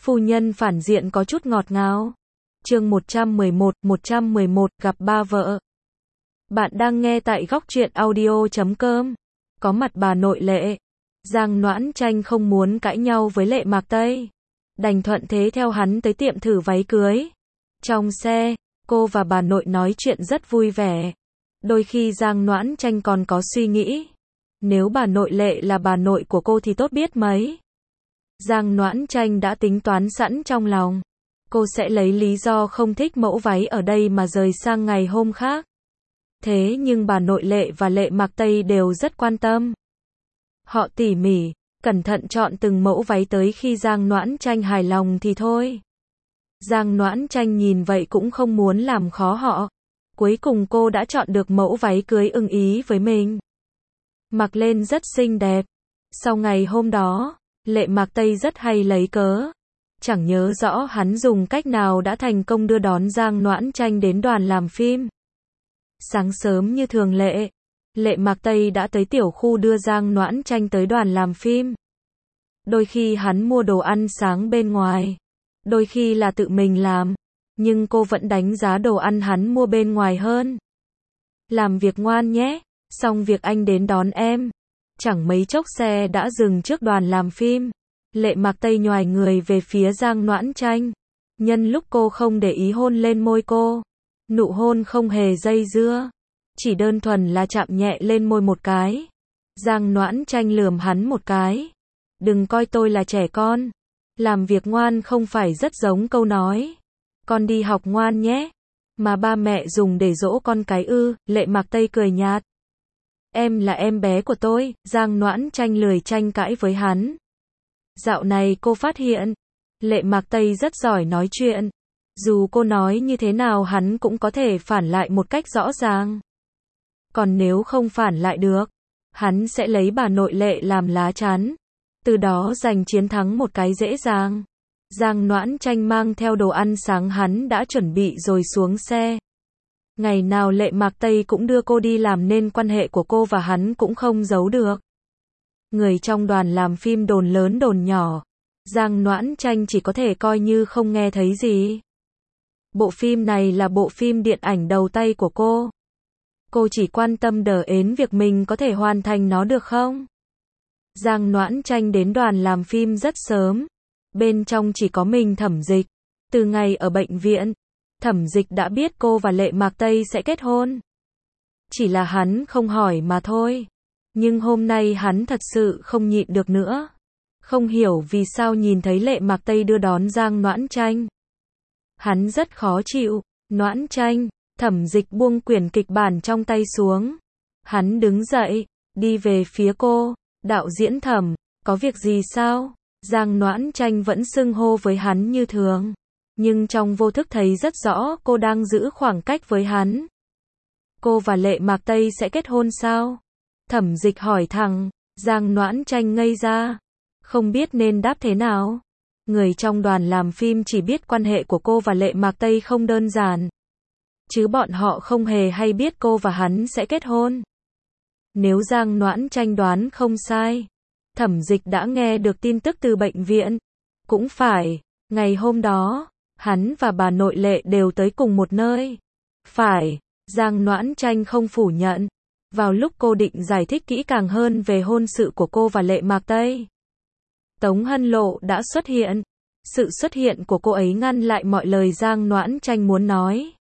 Phu nhân phản diện có chút ngọt ngào. Chương 111 gặp ba vợ. Bạn đang nghe tại góc truyện audio.com. Có mặt bà nội Lệ. Giang Noãn Tranh không muốn cãi nhau với Lệ Mạc Tây, đành thuận thế theo hắn tới tiệm thử váy cưới. Trong xe, cô và bà nội nói chuyện rất vui vẻ. Đôi khi Giang Noãn Tranh còn có suy nghĩ, nếu bà nội Lệ là bà nội của cô thì tốt biết mấy. Giang Noãn Tranh đã tính toán sẵn trong lòng, cô sẽ lấy lý do không thích mẫu váy ở đây mà rời sang ngày hôm khác. Thế nhưng bà nội Lệ và Lệ Mạc Tây đều rất quan tâm. Họ tỉ mỉ, cẩn thận chọn từng mẫu váy, tới khi Giang Noãn Tranh hài lòng thì thôi. Giang Noãn Tranh nhìn vậy cũng không muốn làm khó họ. Cuối cùng cô đã chọn được mẫu váy cưới ưng ý với mình. Mặc lên rất xinh đẹp. Sau ngày hôm đó, Lệ Mạc Tây rất hay lấy cớ. Chẳng nhớ rõ hắn dùng cách nào đã thành công đưa đón Giang Noãn Tranh đến đoàn làm phim. Sáng sớm như thường lệ, Lệ Mạc Tây đã tới tiểu khu đưa Giang Noãn Tranh tới đoàn làm phim. Đôi khi hắn mua đồ ăn sáng bên ngoài, đôi khi là tự mình làm, nhưng cô vẫn đánh giá đồ ăn hắn mua bên ngoài hơn. Làm việc ngoan nhé, xong việc anh đến đón em. Chẳng mấy chốc xe đã dừng trước đoàn làm phim. Lệ Mạc Tây nhoài người về phía Giang Noãn Tranh. Nhân lúc cô không để ý hôn lên môi cô. Nụ hôn không hề dây dưa, chỉ đơn thuần là chạm nhẹ lên môi một cái. Giang Noãn Tranh lườm hắn một cái. Đừng coi tôi là trẻ con. Làm việc ngoan không phải rất giống câu nói con đi học ngoan nhé, mà ba mẹ dùng để dỗ con cái ư? Lệ Mạc Tây cười nhạt. Em là em bé của tôi. Giang Noãn Tranh lười tranh cãi với hắn. Dạo này cô phát hiện, Lệ Mạc Tây rất giỏi nói chuyện. Dù cô nói như thế nào hắn cũng có thể phản lại một cách rõ ràng. Còn nếu không phản lại được, hắn sẽ lấy bà nội Lệ làm lá chắn, từ đó giành chiến thắng một cái dễ dàng. Giang Noãn Tranh mang theo đồ ăn sáng hắn đã chuẩn bị rồi xuống xe. Ngày nào Lệ Mạc Tây cũng đưa cô đi làm nên quan hệ của cô và hắn cũng không giấu được. Người trong đoàn làm phim đồn lớn đồn nhỏ, Giang Noãn Tranh chỉ có thể coi như không nghe thấy gì. Bộ phim này là bộ phim điện ảnh đầu tay của cô. Cô chỉ quan tâm đến việc mình có thể hoàn thành nó được không. Giang Noãn Tranh đến đoàn làm phim rất sớm. Bên trong chỉ có mình Thẩm Dịch. Từ ngày ở bệnh viện, Thẩm Dịch đã biết cô và Lệ Mạc Tây sẽ kết hôn. Chỉ là hắn không hỏi mà thôi. Nhưng hôm nay hắn thật sự không nhịn được nữa. Không hiểu vì sao nhìn thấy Lệ Mạc Tây đưa đón Giang Noãn Tranh, hắn rất khó chịu. Noãn Tranh. Thẩm Dịch buông quyển kịch bản trong tay xuống. Hắn đứng dậy, đi về phía cô. Đạo diễn Thẩm, có việc gì sao? Giang Noãn Tranh vẫn xưng hô với hắn như thường, nhưng trong vô thức thấy rất rõ cô đang giữ khoảng cách với hắn. Cô và Lệ Mạc Tây sẽ kết hôn sao? Thẩm Dịch hỏi thẳng. Giang Noãn Tranh ngây ra, không biết nên đáp thế nào. Người trong đoàn làm phim chỉ biết quan hệ của cô và Lệ Mạc Tây không đơn giản, chứ bọn họ không hề hay biết cô và hắn sẽ kết hôn. Nếu Giang Noãn Tranh đoán không sai, Thẩm Dịch đã nghe được tin tức từ bệnh viện. Cũng phải, ngày hôm đó, hắn và bà nội Lệ đều tới cùng một nơi. Phải, Giang Noãn Tranh không phủ nhận. Vào lúc cô định giải thích kỹ càng hơn về hôn sự của cô và Lệ Mạc Tây, Tống Hân Lộ đã xuất hiện. Sự xuất hiện của cô ấy ngăn lại mọi lời Giang Noãn Tranh muốn nói.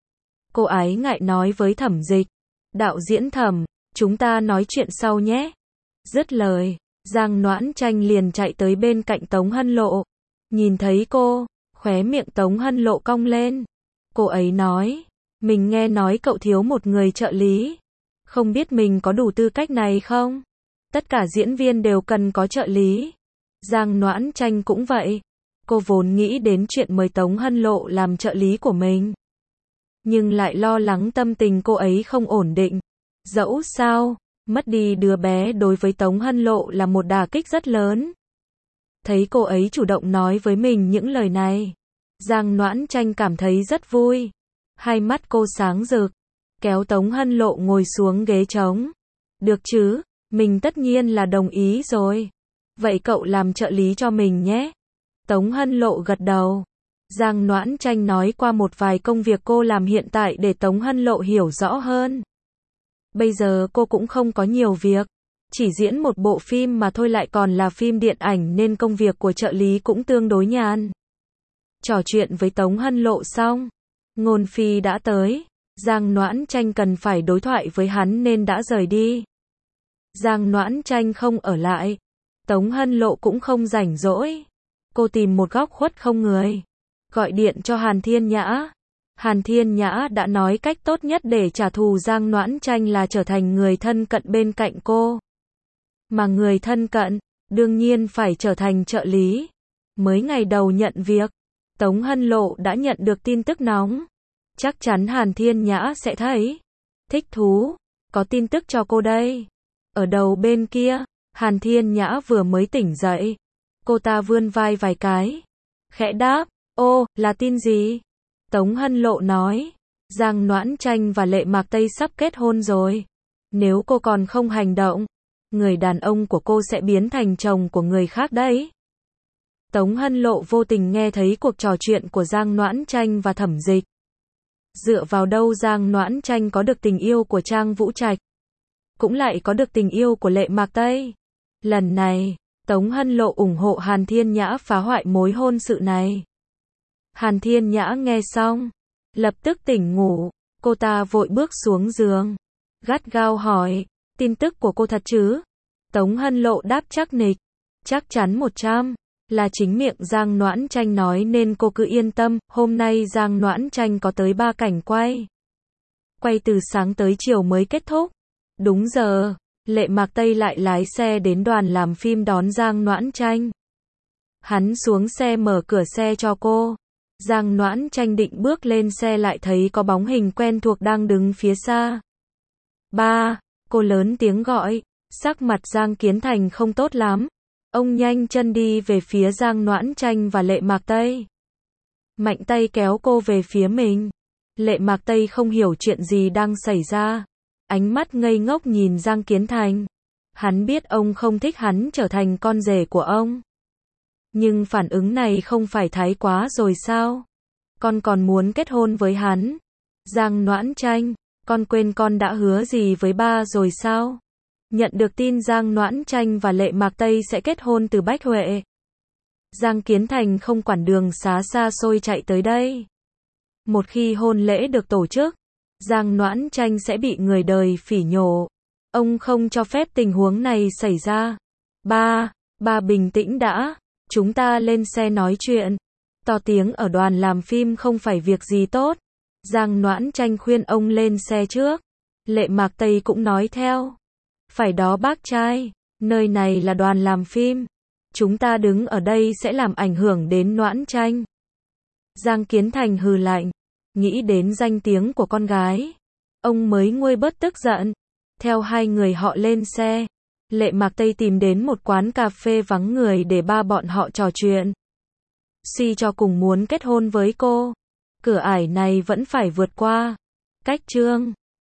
Cô ấy ngại nói với Thẩm Dịch. Đạo diễn Thẩm, chúng ta nói chuyện sau nhé. Dứt lời, Giang Noãn Tranh liền chạy tới bên cạnh Tống Hân Lộ. Nhìn thấy cô, khóe miệng Tống Hân Lộ cong lên. Cô ấy nói, mình nghe nói cậu thiếu một người trợ lý. Không biết mình có đủ tư cách này không? Tất cả diễn viên đều cần có trợ lý. Giang Noãn Tranh cũng vậy. Cô vốn nghĩ đến chuyện mời Tống Hân Lộ làm trợ lý của mình, nhưng lại lo lắng tâm tình cô ấy không ổn định. Dẫu sao, mất đi đứa bé đối với Tống Hân Lộ là một đả kích rất lớn. Thấy cô ấy chủ động nói với mình những lời này, Giang Noãn Tranh cảm thấy rất vui. Hai mắt cô sáng rực, kéo Tống Hân Lộ ngồi xuống ghế trống. Được chứ, mình tất nhiên là đồng ý rồi. Vậy cậu làm trợ lý cho mình nhé. Tống Hân Lộ gật đầu. Giang Noãn Tranh nói qua một vài công việc cô làm hiện tại để Tống Hân Lộ hiểu rõ hơn. Bây giờ cô cũng không có nhiều việc, chỉ diễn một bộ phim mà thôi, lại còn là phim điện ảnh, nên công việc của trợ lý cũng tương đối nhàn. Trò chuyện với Tống Hân Lộ xong, Ngôn Phi đã tới. Giang Noãn Tranh cần phải đối thoại với hắn nên đã rời đi. Giang Noãn Tranh không ở lại. Tống Hân Lộ cũng không rảnh rỗi. Cô tìm một góc khuất không người, gọi điện cho Hàn Thiên Nhã. Hàn Thiên Nhã đã nói cách tốt nhất để trả thù Giang Noãn Tranh là trở thành người thân cận bên cạnh cô. Mà người thân cận, đương nhiên phải trở thành trợ lý. Mới ngày đầu nhận việc, Tống Hân Lộ đã nhận được tin tức nóng. Chắc chắn Hàn Thiên Nhã sẽ thấy thích thú, có tin tức cho cô đây. Ở đầu bên kia, Hàn Thiên Nhã vừa mới tỉnh dậy. Cô ta vươn vai vài cái, khẽ đáp, ô, là tin gì? Tống Hân Lộ nói, Giang Noãn Tranh và Lệ Mạc Tây sắp kết hôn rồi. Nếu cô còn không hành động, người đàn ông của cô sẽ biến thành chồng của người khác đấy. Tống Hân Lộ vô tình nghe thấy cuộc trò chuyện của Giang Noãn Tranh và Thẩm Dịch. Dựa vào đâu Giang Noãn Tranh có được tình yêu của Trang Vũ Trạch, cũng lại có được tình yêu của Lệ Mạc Tây. Lần này, Tống Hân Lộ ủng hộ Hàn Thiên Nhã phá hoại mối hôn sự này. Hàn Thiên Nhã nghe xong, lập tức tỉnh ngủ. Cô ta vội bước xuống giường, gắt gao hỏi, tin tức của cô thật chứ? Tống Hân Lộ đáp chắc nịch, chắc chắn 100, là chính miệng Giang Noãn Tranh nói nên cô cứ yên tâm. Hôm nay Giang Noãn Tranh có tới 3 cảnh quay. Quay từ sáng tới chiều mới kết thúc. Đúng giờ, Lệ Mạc Tây lại lái xe đến đoàn làm phim đón Giang Noãn Tranh. Hắn xuống xe mở cửa xe cho cô. Giang Noãn Tranh định bước lên xe lại thấy có bóng hình quen thuộc đang đứng phía xa. Ba, cô lớn tiếng gọi. Sắc mặt Giang Kiến Thành không tốt lắm. Ông nhanh chân đi về phía Giang Noãn Tranh và Lệ Mạc Tây. Mạnh tay kéo cô về phía mình. Lệ Mạc Tây không hiểu chuyện gì đang xảy ra. Ánh mắt ngây ngốc nhìn Giang Kiến Thành. Hắn biết ông không thích hắn trở thành con rể của ông. Nhưng phản ứng này không phải thái quá rồi sao? Con còn muốn kết hôn với hắn? Giang Noãn Tranh, con quên con đã hứa gì với ba rồi sao? Nhận được tin Giang Noãn Tranh và Lệ Mạc Tây sẽ kết hôn từ Bách Huệ, Giang Kiến Thành không quản đường xá xa xôi chạy tới đây. Một khi hôn lễ được tổ chức, Giang Noãn Tranh sẽ bị người đời phỉ nhổ. Ông không cho phép tình huống này xảy ra. Ba bình tĩnh đã. Chúng ta lên xe nói chuyện. To tiếng ở đoàn làm phim không phải việc gì tốt. Giang Noãn Tranh khuyên ông lên xe trước. Lệ Mạc Tây cũng nói theo. Phải đó bác trai, nơi này là đoàn làm phim. Chúng ta đứng ở đây sẽ làm ảnh hưởng đến Noãn Tranh. Giang Kiến Thành hừ lạnh, nghĩ đến danh tiếng của con gái. Ông mới nguôi bớt tức giận. Theo hai người họ lên xe, Lệ Mạc Tây tìm đến một quán cà phê vắng người để ba bọn họ trò chuyện. Suy cho cùng muốn kết hôn với cô, cửa ải này vẫn phải vượt qua. Cách chương